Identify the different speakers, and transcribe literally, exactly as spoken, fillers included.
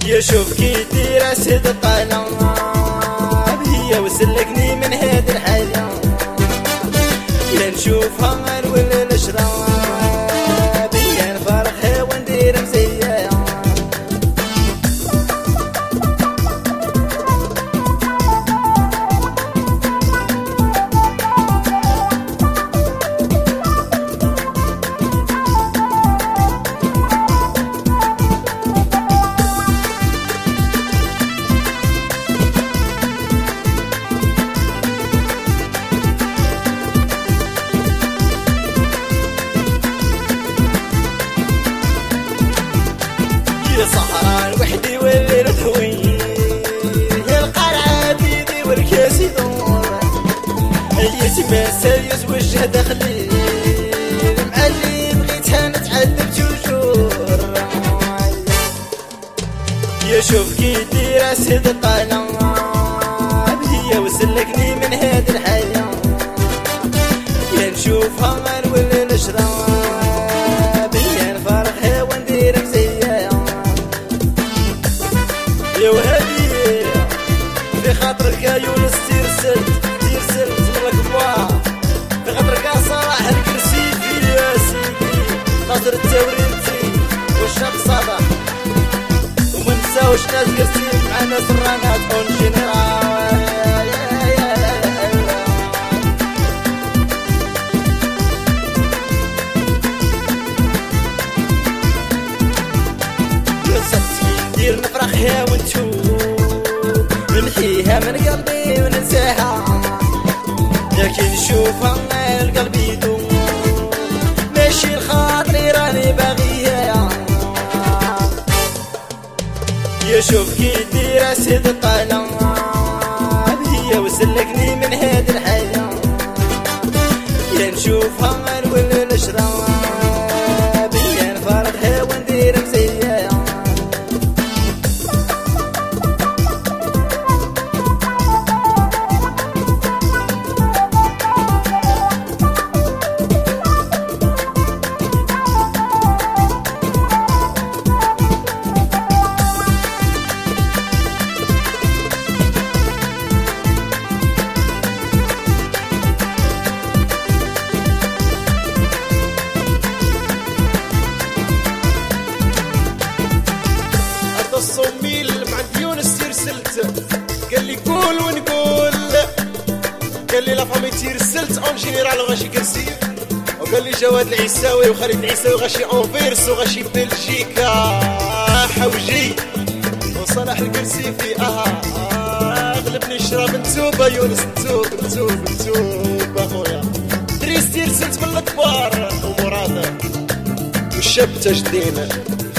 Speaker 1: يشوف كي دير صدق على هي وسلكني من هاد الحياة لا نشوفها نولي نشرب بيا نفرحها وندير مزية صحراء وحدي والليل طويل هي القرعة بيدي والكاسي دور يتمثل يتوجه داخلي معلي بغيتها نتعذب توجور يشوف كي دير صدق على هي وسلكني من هاد الحياة لا نشوفها نولي نشرب بيا نفرحها وندير مزية يا وهدي في خاطرك يا يونس تيرسلت تيرسلت من الكبار في خاطرك يا صلاح الكرسي في يا سيدي ناصر التورينتي والشاب صدى وما نساوش ناس كرسي مع ناس الرانات اون جينيرال ندير نفرحها ونتوب نمحيها من قلبي وننساها لكن نشوفها القلب يدوم ماشي الخاطري راني باغيها يشوف كي دير صدق على هي وسلكني من هاد الحياة لا نشوفها نولي نشرب بيا نفرحها وندير مزية الصوميل مع يونس تيرسلت قال لي قول ونقول قال لي لا فامي تيرسلت اون جينيرال غاشي كرسي وقال لي جواد العيساوي وخالد العيساوي غاشي اونفيرس وغاشي بلجيكا حوجي وصلاح الكرسي في اها غلبني نشرب نتوبة يونس نتوب نتوب نتوب اخويا دريس تيرسلت من الكبار ومراد والشاب تجدين